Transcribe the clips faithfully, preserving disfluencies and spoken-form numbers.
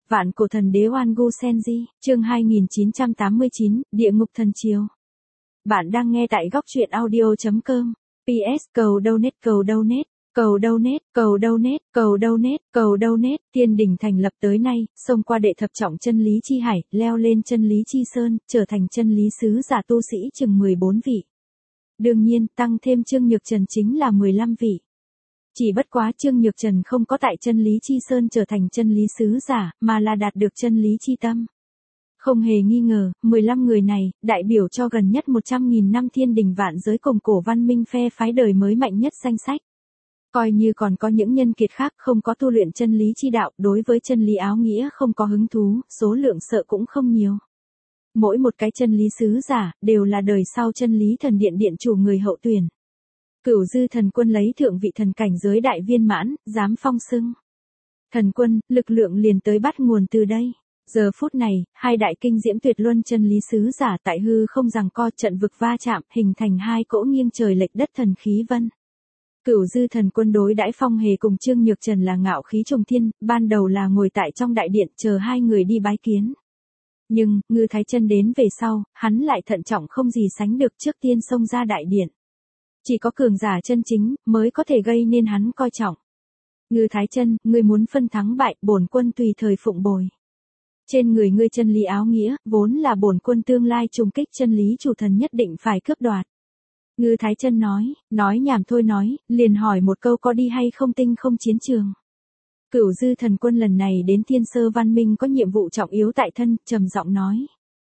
Vạn cổ thần đế Oan Gu Senji, chương hai nghìn chín trăm tám mươi chín, Địa ngục thần triều. Bạn đang nghe tại góc truyện audio chấm com. pê ét cầu donate cầu donate, cầu donate, cầu donate, cầu donate, cầu donate. Thiên đình thành lập tới nay, xông qua đệ thập trọng chân lý chi hải, leo lên chân lý chi sơn, trở thành chân lý sứ giả tu sĩ chừng mười bốn vị. Đương nhiên, tăng thêm Trương Nhược Trần chính là mười lăm vị. Chỉ bất quá Trương Nhược Trần không có tại chân lý chi sơn trở thành chân lý sứ giả, mà là đạt được chân lý chi tâm. Không hề nghi ngờ, mười lăm người này, đại biểu cho gần nhất một trăm nghìn năm thiên đình vạn giới cùng cổ văn minh phe phái đời mới mạnh nhất danh sách. Coi như còn có những nhân kiệt khác không có tu luyện chân lý chi đạo, đối với chân lý áo nghĩa không có hứng thú, số lượng sợ cũng không nhiều. Mỗi một cái chân lý sứ giả, đều là đời sau chân lý thần điện điện chủ người hậu tuyển. Cửu dư thần quân lấy thượng vị thần cảnh giới đại viên mãn, dám phong xưng. Thần quân, lực lượng liền tới bắt nguồn từ đây. Giờ phút này, hai đại kinh diễm tuyệt luân chân lý sứ giả tại hư không giằng co trận vực va chạm, hình thành hai cỗ nghiêng trời lệch đất thần khí vân. Cửu dư thần quân đối đãi Phong Hề cùng Trương Nhược Trần là ngạo khí trùng thiên, ban đầu là ngồi tại trong đại điện chờ hai người đi bái kiến. Nhưng, Ngư Thái Chân đến về sau, hắn lại thận trọng không gì sánh được, trước tiên xông ra đại điện. Chỉ có cường giả chân chính, mới có thể gây nên hắn coi trọng. Ngư Thái Chân, ngươi muốn phân thắng bại, bổn quân tùy thời phụng bồi. Trên người ngươi chân lý áo nghĩa, vốn là bổn quân tương lai trùng kích chân lý chủ thần nhất định phải cướp đoạt. Ngư Thái Chân nói, nói nhảm thôi nói, liền hỏi một câu có đi hay không tinh không chiến trường. Cửu dư thần quân lần này đến Thiên Sơ Văn Minh có nhiệm vụ trọng yếu tại thân, trầm giọng nói.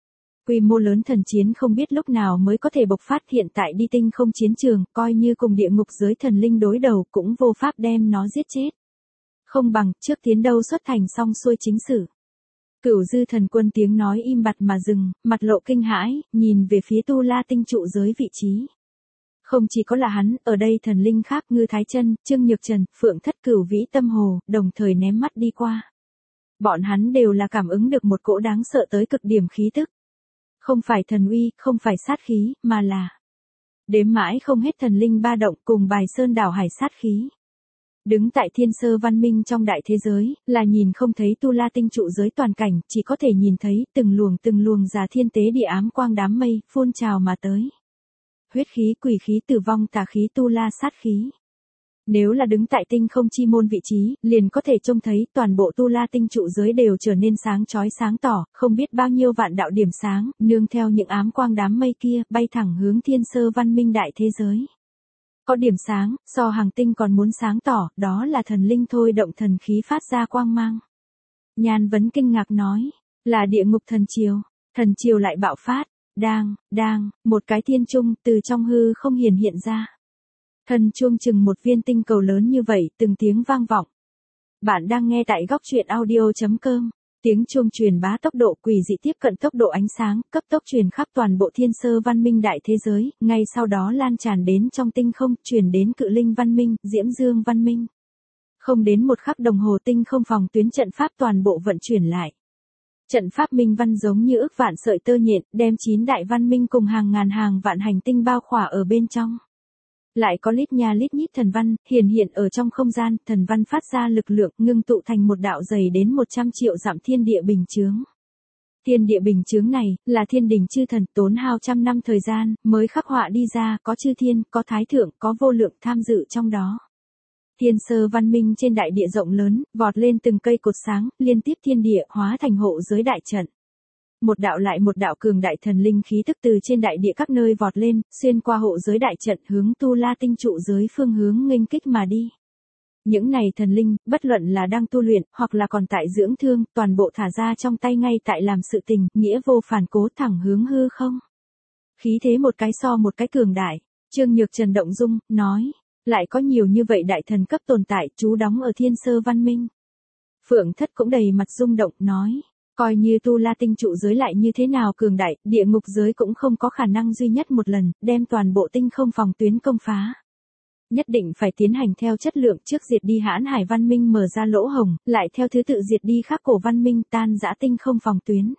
Quy mô lớn thần chiến không biết lúc nào mới có thể bộc phát, hiện tại đi tinh không chiến trường, coi như cùng địa ngục giới thần linh đối đầu cũng vô pháp đem nó giết chết. Không bằng, trước tiến đâu xuất thành xong xuôi chính sử. Cửu dư thần quân tiếng nói im bặt mà dừng, mặt lộ kinh hãi, nhìn về phía Tu La tinh trụ giới vị trí. Không chỉ có là hắn, ở đây thần linh khác Ngư Thái Chân, Trương Nhược Trần, Phượng Thất Cửu Vĩ Tâm Hồ, đồng thời ném mắt đi qua. Bọn hắn đều là cảm ứng được một cỗ đáng sợ tới cực điểm khí tức. Không phải thần uy, không phải sát khí, mà là đếm mãi không hết thần linh ba động cùng bài sơn đảo hải sát khí. Đứng tại Thiên Sơ Văn Minh trong đại thế giới, là nhìn không thấy Tu La tinh trụ giới toàn cảnh, chỉ có thể nhìn thấy từng luồng từng luồng già thiên tế địa ám quang đám mây, phun trào mà tới. Huyết khí, quỷ khí, tử vong, tà khí, tu la sát khí. Nếu là đứng tại tinh không chi môn vị trí, liền có thể trông thấy toàn bộ Tu La tinh trụ giới đều trở nên sáng chói sáng tỏ, không biết bao nhiêu vạn đạo điểm sáng, nương theo những ám quang đám mây kia, bay thẳng hướng Thiên Sơ Văn Minh đại thế giới. Có điểm sáng, so hàng tinh còn muốn sáng tỏ, đó là thần linh thôi động thần khí phát ra quang mang. Nhan Vấn kinh ngạc nói, là địa ngục thần triều, thần triều lại bạo phát. Đang, đang, một cái thiên trung từ trong hư không hiển hiện ra. Thần chuông chừng một viên tinh cầu lớn như vậy, từng tiếng vang vọng. Bạn đang nghe tại góc truyện audio chấm com. Tiếng chuông truyền bá tốc độ quỷ dị tiếp cận tốc độ ánh sáng, cấp tốc truyền khắp toàn bộ Thiên Sơ Văn Minh đại thế giới, ngay sau đó lan tràn đến trong tinh không, truyền đến Cự Linh Văn Minh, Diễm Dương Văn Minh. Không đến một khắc đồng hồ tinh không phòng tuyến trận pháp toàn bộ vận chuyển lại. Trận pháp minh văn giống như ức vạn sợi tơ nhện, đem chín đại văn minh cùng hàng ngàn hàng vạn hành tinh bao khỏa ở bên trong. Lại có lít nha lít nhít thần văn, hiển hiện ở trong không gian, thần văn phát ra lực lượng, ngưng tụ thành một đạo dày đến một trăm triệu dặm thiên địa bình chướng. Thiên địa bình chướng này, là thiên đình chư thần tốn hao trăm năm thời gian, mới khắc họa đi ra, có chư thiên, có thái thượng, có vô lượng tham dự trong đó. Thiên Sơ Văn Minh trên đại địa rộng lớn, vọt lên từng cây cột sáng, liên tiếp thiên địa, hóa thành hộ giới đại trận. Một đạo lại một đạo cường đại thần linh khí tức từ trên đại địa các nơi vọt lên, xuyên qua hộ giới đại trận hướng Tu La tinh trụ giới phương hướng nghênh kích mà đi. Những này thần linh, bất luận là đang tu luyện, hoặc là còn tại dưỡng thương, toàn bộ thả ra trong tay ngay tại làm sự tình, nghĩa vô phản cố thẳng hướng hư không. Khí thế một cái so một cái cường đại, Trương Nhược Trần động dung, nói. Lại có nhiều như vậy đại thần cấp tồn tại, trú đóng ở Thiên Sơ Văn Minh. Phượng Thất cũng đầy mặt rung động, nói, coi như Tu La tinh trụ giới lại như thế nào cường đại, địa ngục giới cũng không có khả năng duy nhất một lần, đem toàn bộ tinh không phòng tuyến công phá. Nhất định phải tiến hành theo chất lượng, trước diệt đi Hãn Hải Văn Minh mở ra lỗ hồng, lại theo thứ tự diệt đi Khắc Cổ Văn Minh tan rã tinh không phòng tuyến.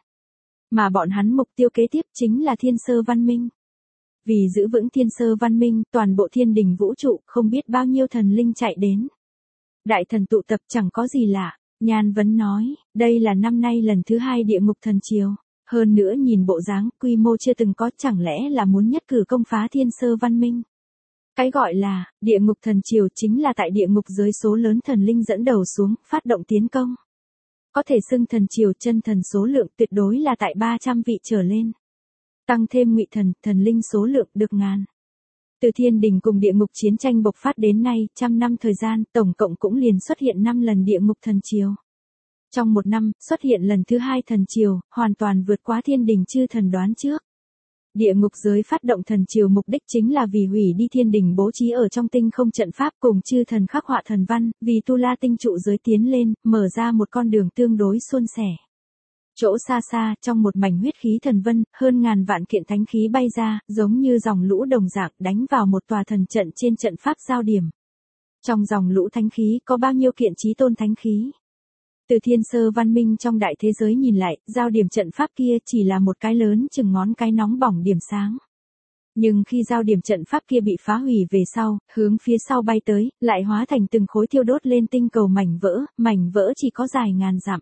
Mà bọn hắn mục tiêu kế tiếp chính là Thiên Sơ Văn Minh. Vì giữ vững Thiên Sơ Văn Minh, toàn bộ thiên đình vũ trụ, không biết bao nhiêu thần linh chạy đến. Đại thần tụ tập chẳng có gì lạ, Nhan Vấn nói, đây là năm nay lần thứ hai địa ngục thần triều. Hơn nữa nhìn bộ dáng, quy mô chưa từng có, chẳng lẽ là muốn nhất cử công phá thiên sơ văn minh. Cái gọi là, địa ngục thần triều chính là tại địa ngục giới số lớn thần linh dẫn đầu xuống, phát động tiến công. Có thể xưng thần triều chân thần số lượng tuyệt đối là tại ba trăm vị trở lên. Tăng thêm ngụy thần, thần linh số lượng được ngàn. Từ thiên đình cùng địa ngục chiến tranh bộc phát đến nay, trăm năm thời gian, tổng cộng cũng liền xuất hiện năm lần địa ngục thần triều. Trong một năm, xuất hiện lần thứ hai thần triều, hoàn toàn vượt quá thiên đình chư thần đoán trước. Địa ngục giới phát động thần triều mục đích chính là vì hủy đi thiên đình bố trí ở trong tinh không trận pháp cùng chư thần khắc họa thần văn, vì tu la tinh trụ giới tiến lên, mở ra một con đường tương đối suôn sẻ. Chỗ xa xa, trong một mảnh huyết khí thần vân, hơn ngàn vạn kiện thánh khí bay ra, giống như dòng lũ đồng dạng đánh vào một tòa thần trận trên trận pháp giao điểm. Trong dòng lũ thánh khí có bao nhiêu kiện chí tôn thánh khí? Từ thiên sơ văn minh trong đại thế giới nhìn lại, giao điểm trận pháp kia chỉ là một cái lớn chừng ngón cái nóng bỏng điểm sáng. Nhưng khi giao điểm trận pháp kia bị phá hủy về sau, hướng phía sau bay tới, lại hóa thành từng khối thiêu đốt lên tinh cầu mảnh vỡ, mảnh vỡ chỉ có dài ngàn dặm.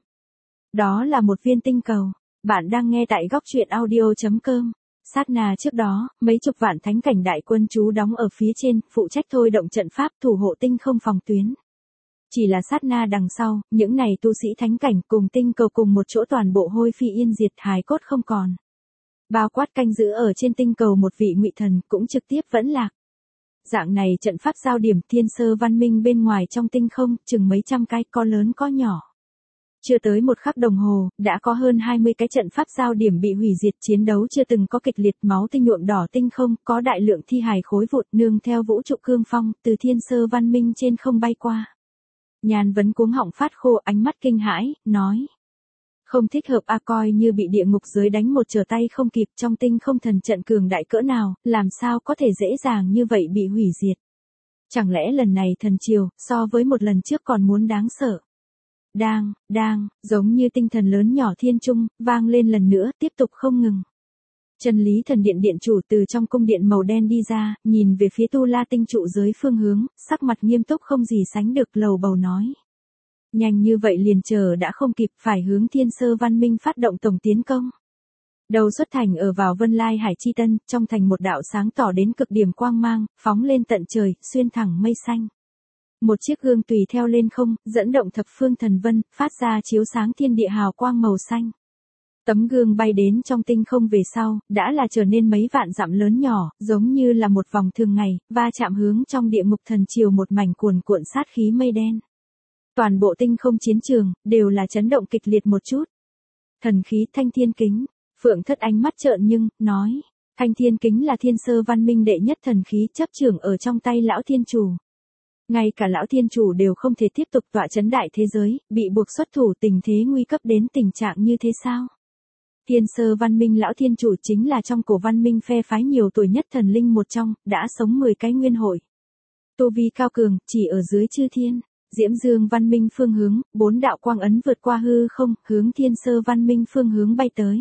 Đó là một viên tinh cầu. Bạn đang nghe tại góc truyện audio chấm com. Sát na trước đó, mấy chục vạn thánh cảnh đại quân trú đóng ở phía trên, phụ trách thôi động trận pháp thủ hộ tinh không phòng tuyến. Chỉ là sát na đằng sau, những này tu sĩ thánh cảnh cùng tinh cầu cùng một chỗ toàn bộ hôi phi yên diệt, hài cốt không còn. Bao quát canh giữ ở trên tinh cầu một vị ngụy thần cũng trực tiếp vẫn lạc. Dạng này trận pháp giao điểm thiên sơ văn minh bên ngoài trong tinh không, chừng mấy trăm cái, có lớn có nhỏ. Chưa tới một khắc đồng hồ, đã có hơn hai mươi cái trận pháp giao điểm bị hủy diệt, chiến đấu chưa từng có kịch liệt, máu tinh nhuộm đỏ tinh không, có đại lượng thi hài khối vụn nương theo vũ trụ cương phong, từ thiên sơ văn minh trên không bay qua. Nhan Vấn cuống họng phát khô, ánh mắt kinh hãi, nói. Không thích hợp a, coi như bị địa ngục giới đánh một trở tay không kịp, trong tinh không thần trận cường đại cỡ nào, làm sao có thể dễ dàng như vậy bị hủy diệt. Chẳng lẽ lần này thần triều, so với một lần trước còn muốn đáng sợ. Đang, đang, giống như tinh thần lớn nhỏ thiên trung, vang lên lần nữa, tiếp tục không ngừng. Chân lý thần điện điện chủ từ trong cung điện màu đen đi ra, nhìn về phía tu la tinh trụ giới phương hướng, sắc mặt nghiêm túc không gì sánh được, lầu bầu nói. Nhanh như vậy liền chờ đã không kịp, phải hướng thiên sơ văn minh phát động tổng tiến công. Đầu xuất thành ở vào Vân Lai Hải Chi Tân, trong thành một đạo sáng tỏ đến cực điểm quang mang, phóng lên tận trời, xuyên thẳng mây xanh. Một chiếc gương tùy theo lên không, dẫn động thập phương thần vân, phát ra chiếu sáng thiên địa hào quang màu xanh. Tấm gương bay đến trong tinh không về sau, đã là trở nên mấy vạn dặm lớn nhỏ, giống như là một vòng thường ngày, va chạm hướng trong địa ngục thần triều một mảnh cuồn cuộn sát khí mây đen. Toàn bộ tinh không chiến trường, đều là chấn động kịch liệt một chút. Thần khí thanh thiên kính, Phượng Thất ánh mắt trợn nhưng, nói, thanh thiên kính là thiên sơ văn minh đệ nhất thần khí chấp trưởng ở trong tay lão thiên chủ. Ngay cả lão thiên chủ đều không thể tiếp tục tọa chấn đại thế giới, bị buộc xuất thủ, tình thế nguy cấp đến tình trạng như thế sao? Thiên sơ văn minh lão thiên chủ chính là trong cổ văn minh phe phái nhiều tuổi nhất thần linh một trong, đã sống mười cái nguyên hội. Tu vi cao cường, chỉ ở dưới chư thiên. Diễm Dương văn minh phương hướng, bốn đạo quang ấn vượt qua hư không, hướng thiên sơ văn minh phương hướng bay tới.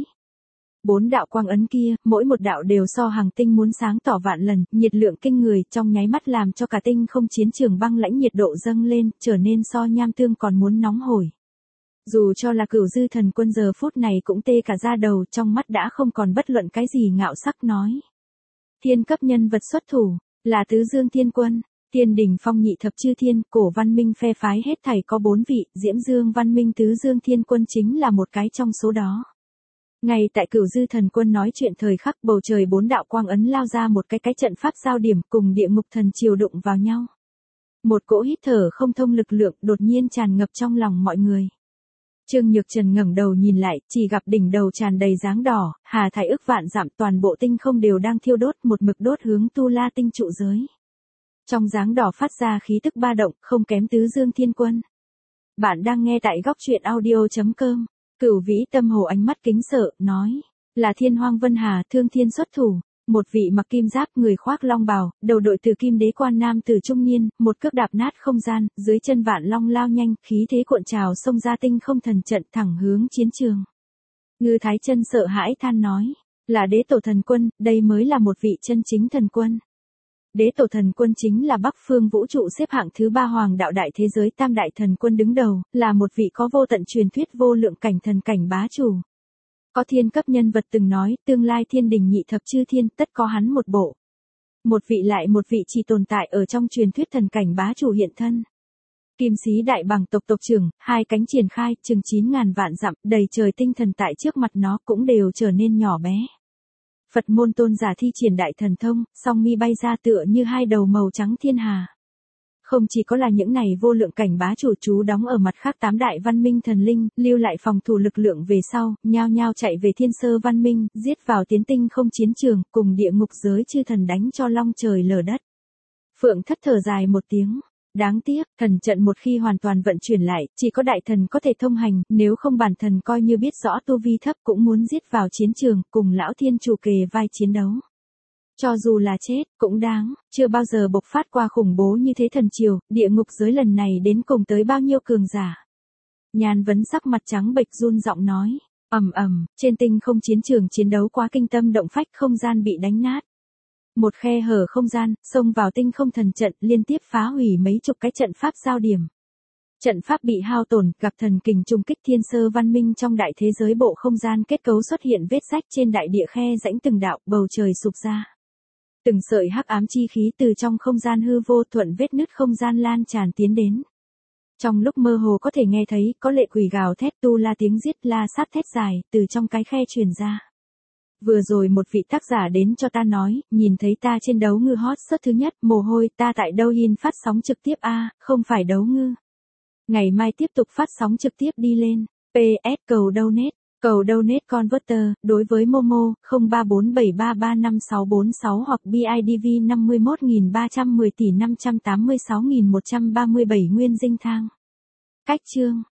Bốn đạo quang ấn kia, mỗi một đạo đều so hàng tinh muốn sáng tỏ vạn lần, nhiệt lượng kinh người, trong nháy mắt làm cho cả tinh không chiến trường băng lãnh nhiệt độ dâng lên, trở nên so nham tương còn muốn nóng hổi. Dù cho là Cửu Dư Thần Quân giờ phút này cũng tê cả da đầu, trong mắt đã không còn bất luận cái gì ngạo sắc, nói. Thiên cấp nhân vật xuất thủ, là Tứ Dương Thiên Quân, Thiên Đình Phong nhị thập chư thiên, cổ văn minh phe phái hết thảy có bốn vị, Diễm Dương văn minh Tứ Dương Thiên Quân chính là một cái trong số đó. Ngay tại Cửu Dư Thần Quân nói chuyện thời khắc, bầu trời bốn đạo quang ấn lao ra một cái cái trận pháp giao điểm, cùng địa ngục thần triều đụng vào nhau. Một cỗ hít thở không thông lực lượng đột nhiên tràn ngập trong lòng mọi người. Trương Nhược Trần ngẩng đầu nhìn lại, chỉ gặp đỉnh đầu tràn đầy dáng đỏ, hà thải ức vạn dặm, toàn bộ tinh không đều đang thiêu đốt, một mực đốt hướng tu la tinh trụ giới. Trong dáng đỏ phát ra khí tức ba động, không kém Tứ Dương Thiên Quân. Bạn đang nghe tại góc truyện audio chấm com. Cửu Vĩ Tâm Hồ ánh mắt kính sợ, nói, là Thiên Hoang Vân Hà Thương Thiên xuất thủ. Một vị mặc kim giáp, người khoác long bào, đầu đội từ kim đế quan nam tử trung niên, một cước đạp nát không gian, dưới chân vạn long lao nhanh, khí thế cuộn trào xông ra tinh không thần trận thẳng hướng chiến trường. Ngư Thái Chân sợ hãi than nói, là Đế Tổ Thần Quân, đây mới là một vị chân chính thần quân. Đế tổ thần quân chính là Bắc phương vũ trụ xếp hạng thứ ba hoàng đạo đại thế giới tam đại thần quân đứng đầu, là một vị có vô tận truyền thuyết vô lượng cảnh thần cảnh bá chủ. Có thiên cấp nhân vật từng nói, tương lai thiên đình nhị thập chư thiên tất có hắn một bộ. Một vị lại một vị chỉ tồn tại ở trong truyền thuyết thần cảnh bá chủ hiện thân. Kim sĩ đại bàng tộc tộc trưởng, hai cánh triển khai, chừng chín ngàn vạn dặm, đầy trời tinh thần tại trước mặt nó cũng đều trở nên nhỏ bé. Phật môn tôn giả thi triển đại thần thông, song mi bay ra tựa như hai đầu màu trắng thiên hà. Không chỉ có là những này vô lượng cảnh bá chủ trú đóng ở mặt khác tám đại văn minh thần linh, lưu lại phòng thủ lực lượng về sau, nhao nhao chạy về thiên sơ văn minh, giết vào tiến tinh không chiến trường, cùng địa ngục giới chư thần đánh cho long trời lở đất. Phượng thất thở dài một tiếng. Đáng tiếc, thần trận một khi hoàn toàn vận chuyển lại, chỉ có đại thần có thể thông hành, nếu không bản thần coi như biết rõ tu vi thấp cũng muốn giết vào chiến trường, cùng lão thiên chủ kề vai chiến đấu. Cho dù là chết, cũng đáng, chưa bao giờ bộc phát qua khủng bố như thế thần triều, địa ngục giới lần này đến cùng tới bao nhiêu cường giả. Nhan Vấn sắc mặt trắng bệch run giọng nói, ầm ầm, trên tinh không chiến trường chiến đấu quá kinh tâm động phách, không gian bị đánh nát. Một khe hở không gian, xông vào tinh không thần trận, liên tiếp phá hủy mấy chục cái trận pháp giao điểm. Trận pháp bị hao tổn, gặp thần kình trùng kích thiên sơ văn minh trong đại thế giới bộ không gian kết cấu xuất hiện vết rách trên đại địa khe rãnh từng đạo, bầu trời sụp ra. Từng sợi hắc ám chi khí từ trong không gian hư vô thuận vết nứt không gian lan tràn tiến đến. Trong lúc mơ hồ có thể nghe thấy, có lệ quỷ gào thét tu la tiếng giết la sát thét dài, từ trong cái khe truyền ra. Vừa rồi một vị tác giả đến cho ta nói, nhìn thấy ta trên đấu ngư hot search thứ nhất, mồ hôi, ta tại đâu in phát sóng trực tiếp a, không phải đấu ngư. Ngày mai tiếp tục phát sóng trực tiếp đi lên. pê ét cầu donate, cầu donate converter, đối với Momo, không ba bốn bảy ba ba năm sáu bốn sáu hoặc bê i đê vê năm mươi mốt nghìn ba trăm mười tỷ năm trăm tám mươi sáu nghìn một trăm ba mươi bảy nguyên dinh thang. Cách chương